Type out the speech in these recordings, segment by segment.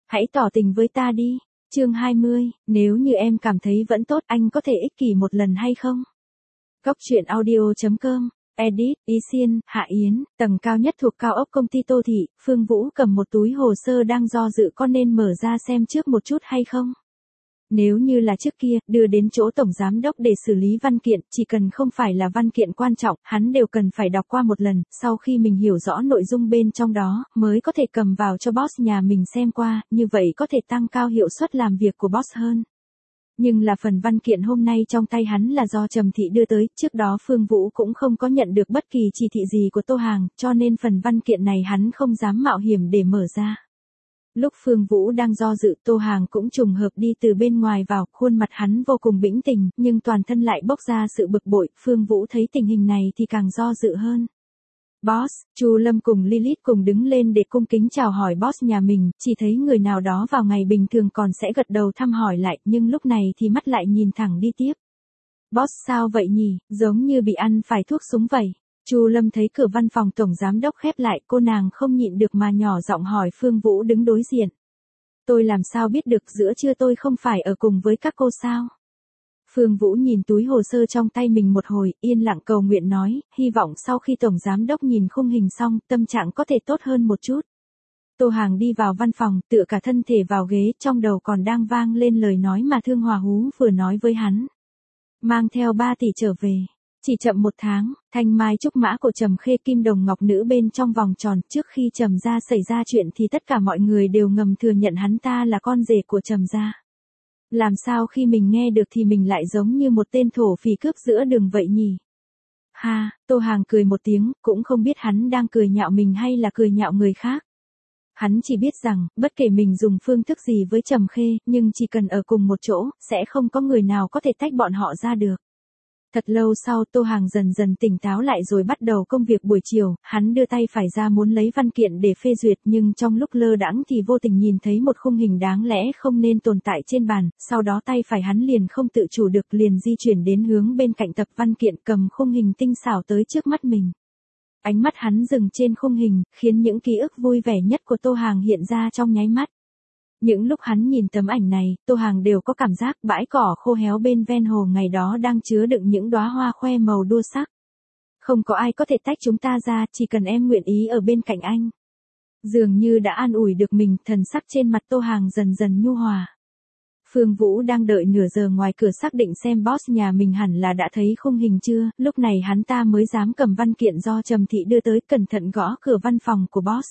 Hãy tỏ tình với ta đi. Chương 20, nếu như em cảm thấy vẫn tốt anh có thể ích kỷ một lần hay không? Góc truyện audio.com, edit, Ý Xiên, Hạ Yến, tầng cao nhất thuộc cao ốc công ty Tô Thị, Phương Vũ cầm một túi hồ sơ đang do dự có nên mở ra xem trước một chút hay không? Nếu như là trước kia, đưa đến chỗ tổng giám đốc để xử lý văn kiện, chỉ cần không phải là văn kiện quan trọng, hắn đều cần phải đọc qua một lần, sau khi mình hiểu rõ nội dung bên trong đó, mới có thể cầm vào cho boss nhà mình xem qua, như vậy có thể tăng cao hiệu suất làm việc của boss hơn. Nhưng là phần văn kiện hôm nay trong tay hắn là do Trầm Thị đưa tới, trước đó Phương Vũ cũng không có nhận được bất kỳ chỉ thị gì của Tô Hàng, cho nên phần văn kiện này hắn không dám mạo hiểm để mở ra. Lúc Phương Vũ đang do dự, Tô Hàng cũng trùng hợp đi từ bên ngoài vào, khuôn mặt hắn vô cùng bĩnh tình, nhưng toàn thân lại bốc ra sự bực bội, Phương Vũ thấy tình hình này thì càng do dự hơn. Boss, Chu Lâm cùng Lilith cùng đứng lên để cung kính chào hỏi boss nhà mình, chỉ thấy người nào đó vào ngày bình thường còn sẽ gật đầu thăm hỏi lại, nhưng lúc này thì mắt lại nhìn thẳng đi tiếp. Boss sao vậy nhỉ, giống như bị ăn phải thuốc súng vậy. Chu Lâm thấy cửa văn phòng tổng giám đốc khép lại, cô nàng không nhịn được mà nhỏ giọng hỏi Phương Vũ đứng đối diện. Tôi làm sao biết được, giữa trưa tôi không phải ở cùng với các cô sao? Phương Vũ nhìn túi hồ sơ trong tay mình một hồi, yên lặng cầu nguyện nói, hy vọng sau khi tổng giám đốc nhìn khung hình xong, tâm trạng có thể tốt hơn một chút. Tô Hàng đi vào văn phòng, tựa cả thân thể vào ghế, trong đầu còn đang vang lên lời nói mà Thương Hòa Hú vừa nói với hắn. Mang theo 3 tỷ trở về. Chỉ chậm 1 tháng, thanh mai trúc mã của Trầm Khê kim đồng ngọc nữ bên trong vòng tròn, trước khi Trầm gia xảy ra chuyện thì tất cả mọi người đều ngầm thừa nhận hắn ta là con rể của Trầm gia. Làm sao khi mình nghe được thì mình lại giống như một tên thổ phỉ cướp giữa đường vậy nhỉ? Ha, Tô Hàng cười một tiếng, cũng không biết hắn đang cười nhạo mình hay là cười nhạo người khác. Hắn chỉ biết rằng, bất kể mình dùng phương thức gì với Trầm Khê, nhưng chỉ cần ở cùng một chỗ, sẽ không có người nào có thể tách bọn họ ra được. Thật lâu sau Tô Hàng dần dần tỉnh táo lại rồi bắt đầu công việc buổi chiều, hắn đưa tay phải ra muốn lấy văn kiện để phê duyệt nhưng trong lúc lơ đãng thì vô tình nhìn thấy một khung hình đáng lẽ không nên tồn tại trên bàn, sau đó tay phải hắn liền không tự chủ được liền di chuyển đến hướng bên cạnh tập văn kiện cầm khung hình tinh xảo tới trước mắt mình. Ánh mắt hắn dừng trên khung hình, khiến những ký ức vui vẻ nhất của Tô Hàng hiện ra trong nháy mắt. Những lúc hắn nhìn tấm ảnh này, Tô Hàng đều có cảm giác bãi cỏ khô héo bên ven hồ ngày đó đang chứa đựng những đóa hoa khoe màu đua sắc. Không có ai có thể tách chúng ta ra, chỉ cần em nguyện ý ở bên cạnh anh. Dường như đã an ủi được mình, thần sắc trên mặt Tô Hàng dần dần nhu hòa. Phương Vũ đang đợi nửa giờ ngoài cửa xác định xem boss nhà mình hẳn là đã thấy khung hình chưa, lúc này hắn ta mới dám cầm văn kiện do Trầm Thị đưa tới cẩn thận gõ cửa văn phòng của boss.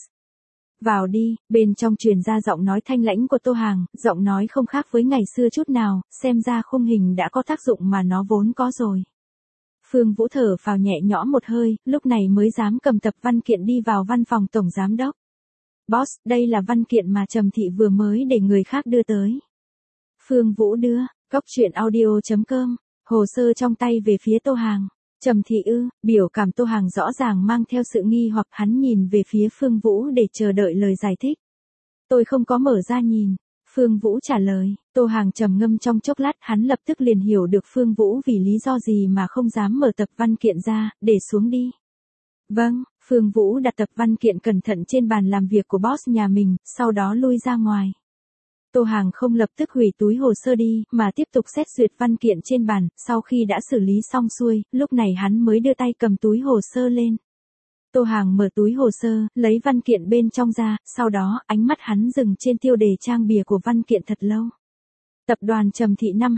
Vào đi, bên trong truyền ra giọng nói thanh lãnh của Tô Hàng, giọng nói không khác với ngày xưa chút nào, xem ra khung hình đã có tác dụng mà nó vốn có rồi. Phương Vũ thở phào nhẹ nhõm một hơi, lúc này mới dám cầm tập văn kiện đi vào văn phòng tổng giám đốc. Boss, đây là văn kiện mà Trầm Thị vừa mới để người khác đưa tới. Phương Vũ đưa, góc truyện audio.com, hồ sơ trong tay về phía Tô Hàng. Trầm Thị ư, biểu cảm Tô Hàng rõ ràng mang theo sự nghi hoặc hắn nhìn về phía Phương Vũ để chờ đợi lời giải thích. Tôi không có mở ra nhìn. Phương Vũ trả lời, Tô Hàng trầm ngâm trong chốc lát hắn lập tức liền hiểu được Phương Vũ vì lý do gì mà không dám mở tập văn kiện ra, để xuống đi. Vâng, Phương Vũ đặt tập văn kiện cẩn thận trên bàn làm việc của boss nhà mình, sau đó lui ra ngoài. Tô Hàng không lập tức hủy túi hồ sơ đi, mà tiếp tục xét duyệt văn kiện trên bàn, sau khi đã xử lý xong xuôi, lúc này hắn mới đưa tay cầm túi hồ sơ lên. Tô Hàng mở túi hồ sơ, lấy văn kiện bên trong ra, sau đó, ánh mắt hắn dừng trên tiêu đề trang bìa của văn kiện thật lâu. Tập đoàn Trầm Thị năm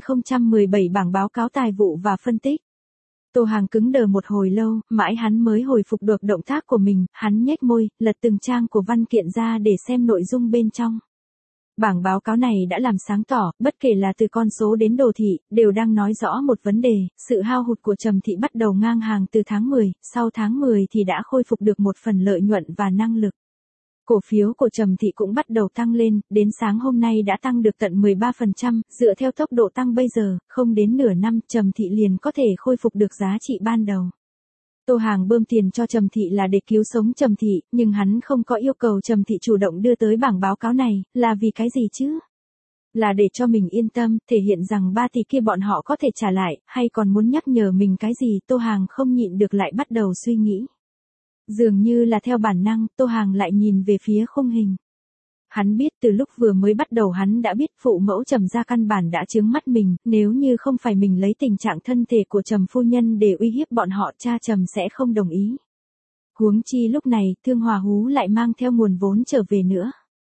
2017 bảng báo cáo tài vụ và phân tích. Tô Hàng cứng đờ một hồi lâu, mãi hắn mới hồi phục được động tác của mình, hắn nhếch môi, lật từng trang của văn kiện ra để xem nội dung bên trong. Bảng báo cáo này đã làm sáng tỏ, bất kể là từ con số đến đồ thị, đều đang nói rõ một vấn đề, sự hao hụt của Trầm Thị bắt đầu ngang hàng từ tháng 10, sau tháng 10 thì đã khôi phục được một phần lợi nhuận và năng lực. Cổ phiếu của Trầm Thị cũng bắt đầu tăng lên, đến sáng hôm nay đã tăng được tận 13%, dựa theo tốc độ tăng bây giờ, không đến nửa năm Trầm Thị liền có thể khôi phục được giá trị ban đầu. Tô Hàng bơm tiền cho Trầm Thị là để cứu sống Trầm Thị, nhưng hắn không có yêu cầu Trầm Thị chủ động đưa tới bảng báo cáo này, là vì cái gì chứ? Là để cho mình yên tâm, thể hiện rằng 3 tỷ kia bọn họ có thể trả lại, hay còn muốn nhắc nhở mình cái gì? Tô Hàng không nhịn được lại bắt đầu suy nghĩ. Dường như là theo bản năng, Tô Hàng lại nhìn về phía khung hình. Hắn biết từ lúc vừa mới bắt đầu hắn đã biết phụ mẫu Trầm gia căn bản đã chướng mắt mình, nếu như không phải mình lấy tình trạng thân thể của Trầm phu nhân để uy hiếp bọn họ, cha Trầm sẽ không đồng ý. Huống chi lúc này, Thương Hòa Hú lại mang theo nguồn vốn trở về nữa.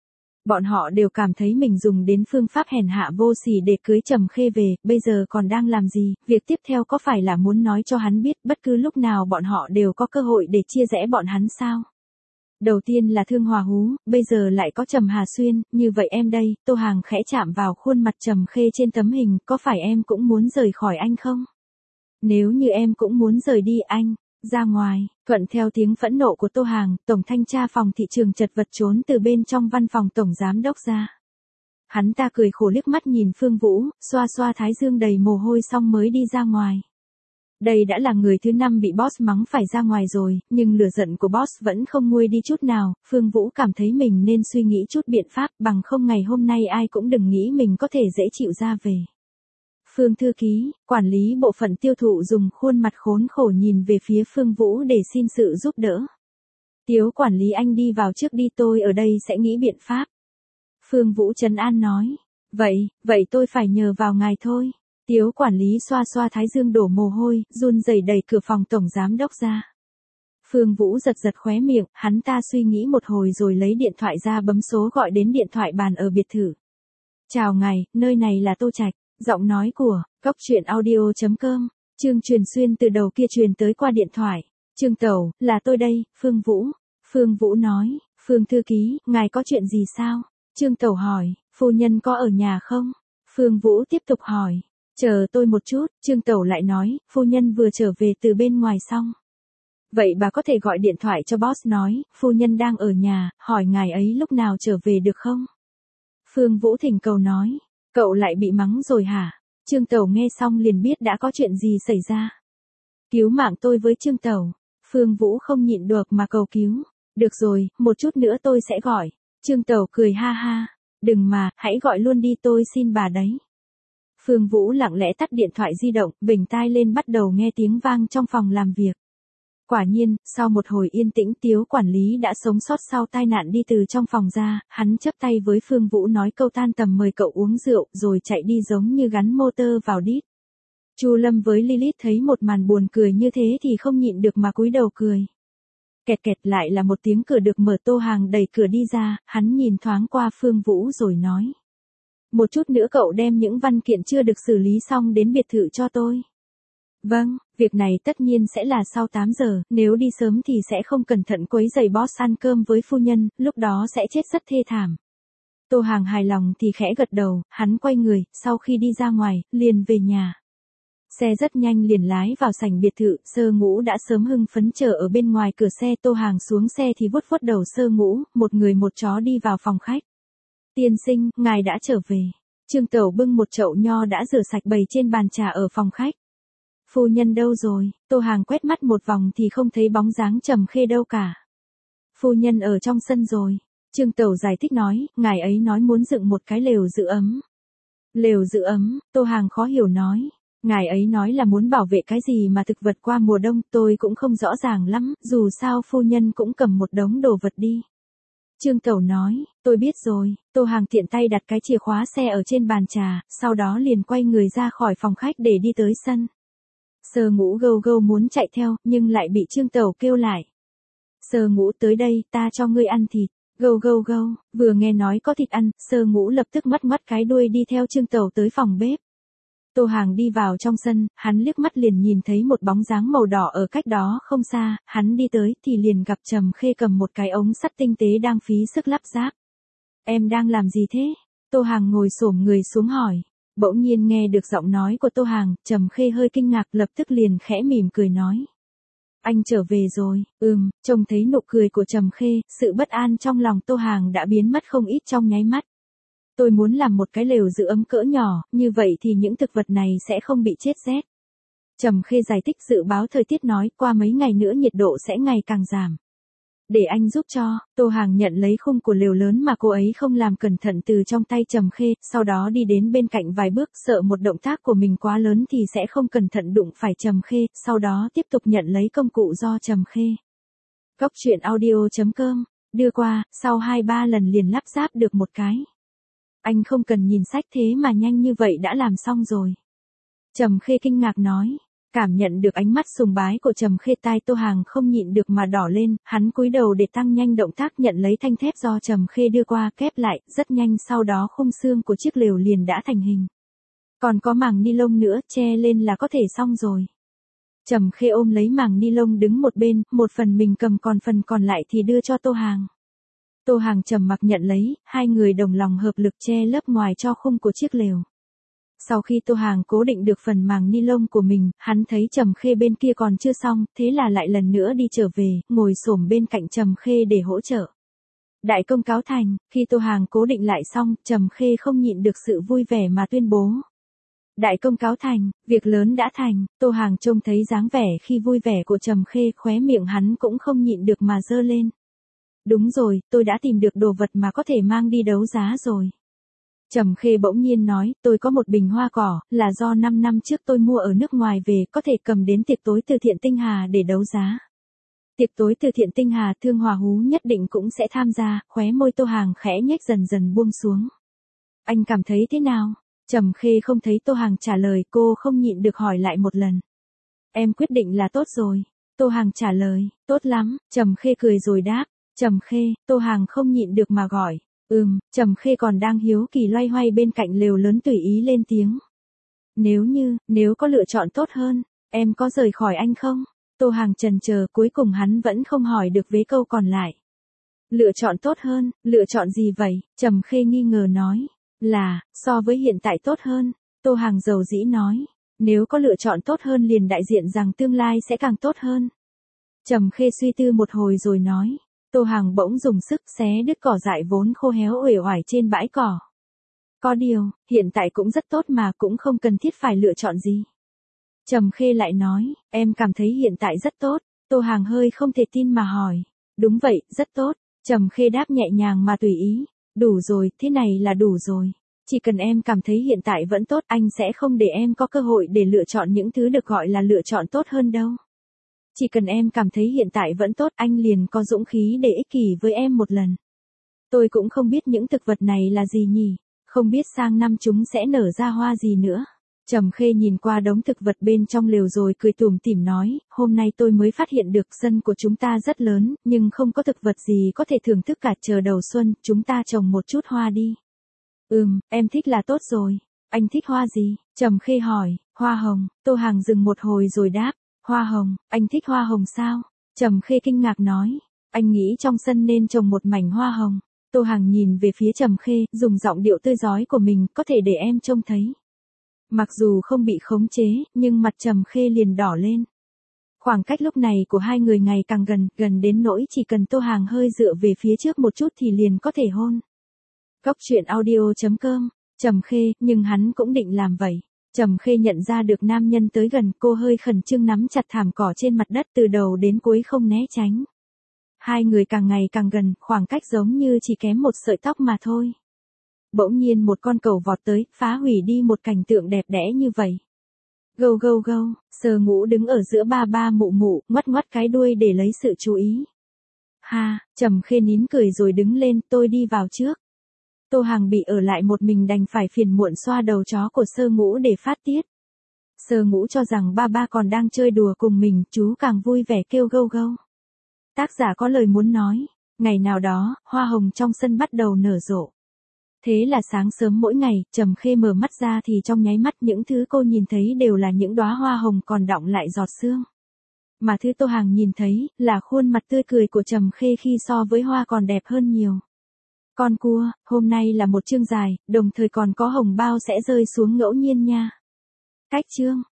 Bọn họ đều cảm thấy mình dùng đến phương pháp hèn hạ vô sỉ để cưới Trầm Khê về, bây giờ còn đang làm gì, việc tiếp theo có phải là muốn nói cho hắn biết bất cứ lúc nào bọn họ đều có cơ hội để chia rẽ bọn hắn sao? Đầu tiên là Thương Hòa Hú, bây giờ lại có Trầm Hà Xuyên, như vậy em đây, Tô Hàng khẽ chạm vào khuôn mặt Trầm Khê trên tấm hình, có phải em cũng muốn rời khỏi anh không? Nếu như em cũng muốn rời đi anh, ra ngoài, thuận theo tiếng phẫn nộ của Tô Hàng, Tổng thanh tra phòng thị trường chật vật trốn từ bên trong văn phòng Tổng giám đốc ra. Hắn ta cười khổ liếc mắt nhìn Phương Vũ, xoa xoa thái dương đầy mồ hôi xong mới đi ra ngoài. Đây đã là người thứ 5 bị boss mắng phải ra ngoài rồi, nhưng lửa giận của boss vẫn không nguôi đi chút nào, Phương Vũ cảm thấy mình nên suy nghĩ chút biện pháp, bằng không ngày hôm nay ai cũng đừng nghĩ mình có thể dễ chịu ra về. Phương thư ký, quản lý bộ phận tiêu thụ dùng khuôn mặt khốn khổ nhìn về phía Phương Vũ để xin sự giúp đỡ. Tiếu quản lý anh đi vào trước đi, tôi ở đây sẽ nghĩ biện pháp. Phương Vũ trấn an nói. Vậy tôi phải nhờ vào ngài thôi. Tiếu quản lý xoa xoa thái dương đổ mồ hôi, run rẩy đẩy cửa phòng tổng giám đốc ra. Phương Vũ giật giật khóe miệng, hắn ta suy nghĩ một hồi rồi lấy điện thoại ra bấm số gọi đến điện thoại bàn ở biệt thự. Chào ngài, nơi này là Tô Trạch. Giọng nói của Cóc Truyện Audio.com, Trương Truyền Xuyên từ đầu kia truyền tới qua điện thoại. Trương Tẩu, là tôi đây, Phương Vũ. Phương Vũ nói, Phương thư ký, ngài có chuyện gì sao? Trương Tẩu hỏi, phu nhân có ở nhà không? Phương Vũ tiếp tục hỏi, chờ tôi một chút, Trương Tẩu lại nói, phu nhân vừa trở về từ bên ngoài xong. Vậy bà có thể gọi điện thoại cho boss nói, phu nhân đang ở nhà, hỏi ngài ấy lúc nào trở về được không? Phương Vũ thỉnh cầu nói. Cậu lại bị mắng rồi hả? Trương Tẩu nghe xong liền biết đã có chuyện gì xảy ra. Cứu mạng tôi với Trương Tẩu. Phương Vũ không nhịn được mà cầu cứu. Được rồi, một chút nữa tôi sẽ gọi. Trương Tẩu cười ha ha. Đừng mà, hãy gọi luôn đi, tôi xin bà đấy. Phương Vũ lặng lẽ tắt điện thoại di động, bình tai lên bắt đầu nghe tiếng vang trong phòng làm việc. Quả nhiên, sau một hồi yên tĩnh, Tiếu quản lý đã sống sót sau tai nạn đi từ trong phòng ra, hắn chắp tay với Phương Vũ nói câu tan tầm mời cậu uống rượu, rồi chạy đi giống như gắn motor vào đít. Chu Lâm với Lilith thấy một màn buồn cười như thế thì không nhịn được mà cúi đầu cười. Kẹt kẹt, lại là một tiếng cửa được mở, Tô Hàng đẩy cửa đi ra, hắn nhìn thoáng qua Phương Vũ rồi nói. Một chút nữa cậu đem những văn kiện chưa được xử lý xong đến biệt thự cho tôi. Vâng, việc này tất nhiên sẽ là sau 8 giờ, nếu đi sớm thì sẽ không cẩn thận quấy rầy boss ăn cơm với phu nhân, lúc đó sẽ chết rất thê thảm. Tô Hàng hài lòng thì khẽ gật đầu, hắn quay người, sau khi đi ra ngoài, liền về nhà. Xe rất nhanh liền lái vào sảnh biệt thự, Sơ Ngũ đã sớm hưng phấn chờ ở bên ngoài cửa xe, Tô Hàng xuống xe thì vuốt vuốt đầu Sơ Ngũ, một người một chó đi vào phòng khách. Tiên sinh, ngài đã trở về. Trương Tẩu bưng một chậu nho đã rửa sạch bày trên bàn trà ở phòng khách. Phu nhân đâu rồi? Tô Hàng quét mắt một vòng thì không thấy bóng dáng Trầm Khê đâu cả. Phu nhân ở trong sân rồi. Trương Tẩu giải thích nói, ngài ấy nói muốn dựng một cái lều giữ ấm. Lều giữ ấm, Tô Hàng khó hiểu nói. Ngài ấy nói là muốn bảo vệ cái gì mà thực vật qua mùa đông, tôi cũng không rõ ràng lắm, dù sao phu nhân cũng cầm một đống đồ vật đi. Trương Tẩu nói, tôi biết rồi. Tô Hàng tiện tay đặt cái chìa khóa xe ở trên bàn trà, sau đó liền quay người ra khỏi phòng khách để đi tới sân. Sơ Ngũ gâu gâu muốn chạy theo, nhưng lại bị Trương Tẩu kêu lại. Sơ Ngũ tới đây, ta cho ngươi ăn thịt. Gâu gâu gâu, vừa nghe nói có thịt ăn, Sơ Ngũ lập tức ngoắt ngoắt cái đuôi đi theo Trương Tẩu tới phòng bếp. Tô Hàng đi vào trong sân, hắn liếc mắt liền nhìn thấy một bóng dáng màu đỏ ở cách đó không xa, hắn đi tới thì liền gặp Trầm Khê cầm một cái ống sắt tinh tế đang phí sức lắp ráp. Em đang làm gì thế? Tô Hàng ngồi xổm người xuống hỏi. Bỗng nhiên nghe được giọng nói của Tô Hàng, Trầm Khê hơi kinh ngạc, lập tức liền khẽ mỉm cười nói. Anh trở về rồi. Trông thấy nụ cười của Trầm Khê, sự bất an trong lòng Tô Hàng đã biến mất không ít trong nháy mắt. Tôi muốn làm một cái lều giữ ấm cỡ nhỏ, như vậy thì những thực vật này sẽ không bị chết rét. Trầm Khê giải thích, dự báo thời tiết nói qua mấy ngày nữa nhiệt độ sẽ ngày càng giảm. Để anh giúp cho. Tô Hàng nhận lấy khung của lều lớn mà cô ấy không làm cẩn thận từ trong tay Trầm Khê, sau đó đi đến bên cạnh vài bước, sợ một động tác của mình quá lớn thì sẽ không cẩn thận đụng phải Trầm Khê, sau đó tiếp tục nhận lấy công cụ do Trầm Khê. Cóc Truyện Audio.com đưa qua, sau 2-3 lần liền lắp ráp được một cái. Anh không cần nhìn sách thế mà nhanh như vậy đã làm xong rồi. Trầm Khê kinh ngạc nói. Cảm nhận được ánh mắt sùng bái của Trầm Khê, tai Tô Hàng không nhịn được mà đỏ lên, hắn cúi đầu để tăng nhanh động tác nhận lấy thanh thép do Trầm Khê đưa qua, kép lại, rất nhanh sau đó khung xương của chiếc lều liền đã thành hình. Còn có màng ni lông nữa, che lên là có thể xong rồi. Trầm Khê ôm lấy màng ni lông đứng một bên, một phần mình cầm còn phần còn lại thì đưa cho Tô Hàng. Tô Hàng trầm mặc nhận lấy, hai người đồng lòng hợp lực che lớp ngoài cho khung của chiếc lều. Sau khi Tô Hàng cố định được phần màng ni lông của mình, hắn thấy Trầm Khê bên kia còn chưa xong, thế là lại lần nữa đi trở về, ngồi xổm bên cạnh Trầm Khê để hỗ trợ. Đại công cáo thành, khi Tô Hàng cố định lại xong, Trầm Khê không nhịn được sự vui vẻ mà tuyên bố. Đại công cáo thành, việc lớn đã thành. Tô Hàng trông thấy dáng vẻ khi vui vẻ của Trầm Khê, khóe miệng hắn cũng không nhịn được mà giơ lên. Đúng rồi, tôi đã tìm được đồ vật mà có thể mang đi đấu giá rồi. Trầm Khê bỗng nhiên nói, tôi có một bình hoa cỏ, là do 5 năm trước tôi mua ở nước ngoài về, có thể cầm đến tiệc tối từ thiện Tinh Hà để đấu giá. Tiệc tối từ thiện Tinh Hà Thương Hòa Hú nhất định cũng sẽ tham gia, khóe môi Tô Hàng khẽ nhếch dần dần buông xuống. Anh cảm thấy thế nào? Trầm Khê không thấy Tô Hàng trả lời, cô không nhịn được hỏi lại một lần. Em quyết định là tốt rồi. Tô Hàng trả lời, tốt lắm. Trầm Khê cười rồi đáp. Trầm Khê, Tô Hàng không nhịn được mà gọi. Trầm Khê còn đang hiếu kỳ loay hoay bên cạnh lều lớn tùy ý lên tiếng. Nếu có lựa chọn tốt hơn, em có rời khỏi anh không? Tô Hàng chần chờ, cuối cùng hắn vẫn không hỏi được vế câu còn lại. Lựa chọn tốt hơn, lựa chọn gì vậy? Trầm Khê nghi ngờ nói. Là, so với hiện tại tốt hơn. Tô Hàng dầu dĩ nói. Nếu có lựa chọn tốt hơn liền đại diện rằng tương lai sẽ càng tốt hơn. Trầm Khê suy tư một hồi rồi nói. Tô Hàng bỗng dùng sức xé đứt cỏ dại vốn khô héo uể oải trên bãi cỏ. Có điều, hiện tại cũng rất tốt mà cũng không cần thiết phải lựa chọn gì. Trầm Khê lại nói, em cảm thấy hiện tại rất tốt. Tô Hàng hơi không thể tin mà hỏi. Đúng vậy, rất tốt. Trầm Khê đáp nhẹ nhàng mà tùy ý. Đủ rồi, thế này là đủ rồi. Chỉ cần em cảm thấy hiện tại vẫn tốt, anh sẽ không để em có cơ hội để lựa chọn những thứ được gọi là lựa chọn tốt hơn đâu. Chỉ cần em cảm thấy hiện tại vẫn tốt, anh liền có dũng khí để ích kỷ với em một lần. Tôi cũng không biết những thực vật này là gì nhỉ, không biết sang năm chúng sẽ nở ra hoa gì nữa. Trầm Khê nhìn qua đống thực vật bên trong lều rồi cười tủm tỉm nói, hôm nay tôi mới phát hiện được sân của chúng ta rất lớn, nhưng không có thực vật gì có thể thưởng thức cả. Chờ đầu xuân, chúng ta trồng một chút hoa đi. Em thích là tốt rồi. Anh thích hoa gì? Trầm Khê hỏi. Hoa hồng. Tô Hàng dừng một hồi rồi đáp. Hoa hồng, anh thích hoa hồng sao? Trầm Khê kinh ngạc nói. Anh nghĩ trong sân nên trồng một mảnh hoa hồng. Tô Hàng nhìn về phía Trầm Khê, dùng giọng điệu tươi rói của mình, có thể để em trông thấy. Mặc dù không bị khống chế, nhưng mặt Trầm Khê liền đỏ lên. Khoảng cách lúc này của hai người ngày càng gần đến nỗi chỉ cần Tô Hàng hơi dựa về phía trước một chút thì liền có thể hôn. Góc truyện audio.com, Trầm Khê, nhưng hắn cũng định làm vậy. Trầm Khê nhận ra được nam nhân tới gần, cô hơi khẩn trương nắm chặt thảm cỏ trên mặt đất từ đầu đến cuối không né tránh. Hai người càng ngày càng gần, khoảng cách giống như chỉ kém một sợi tóc mà thôi. Bỗng nhiên một con cẩu vọt tới, phá hủy đi một cảnh tượng đẹp đẽ như vậy. Gâu gâu gâu, Sơ Ngũ đứng ở giữa ba ba mụ mụ, ngoắt ngoắt cái đuôi để lấy sự chú ý. Ha, Trầm Khê nín cười rồi đứng lên, tôi đi vào trước. Tô Hàng bị ở lại một mình đành phải phiền muộn xoa đầu chó của Sơ Ngũ để phát tiết. Sơ Ngũ cho rằng ba ba còn đang chơi đùa cùng mình, chú càng vui vẻ kêu gâu gâu. Tác giả có lời muốn nói, ngày nào đó, hoa hồng trong sân bắt đầu nở rộ. Thế là sáng sớm mỗi ngày, Trầm Khê mở mắt ra thì trong nháy mắt những thứ cô nhìn thấy đều là những đóa hoa hồng còn đọng lại giọt sương. Mà thứ Tô Hàng nhìn thấy là khuôn mặt tươi cười của Trầm Khê khi so với hoa còn đẹp hơn nhiều. Con cua, hôm nay là một chương dài, đồng thời còn có hồng bao sẽ rơi xuống ngẫu nhiên nha. Cách chương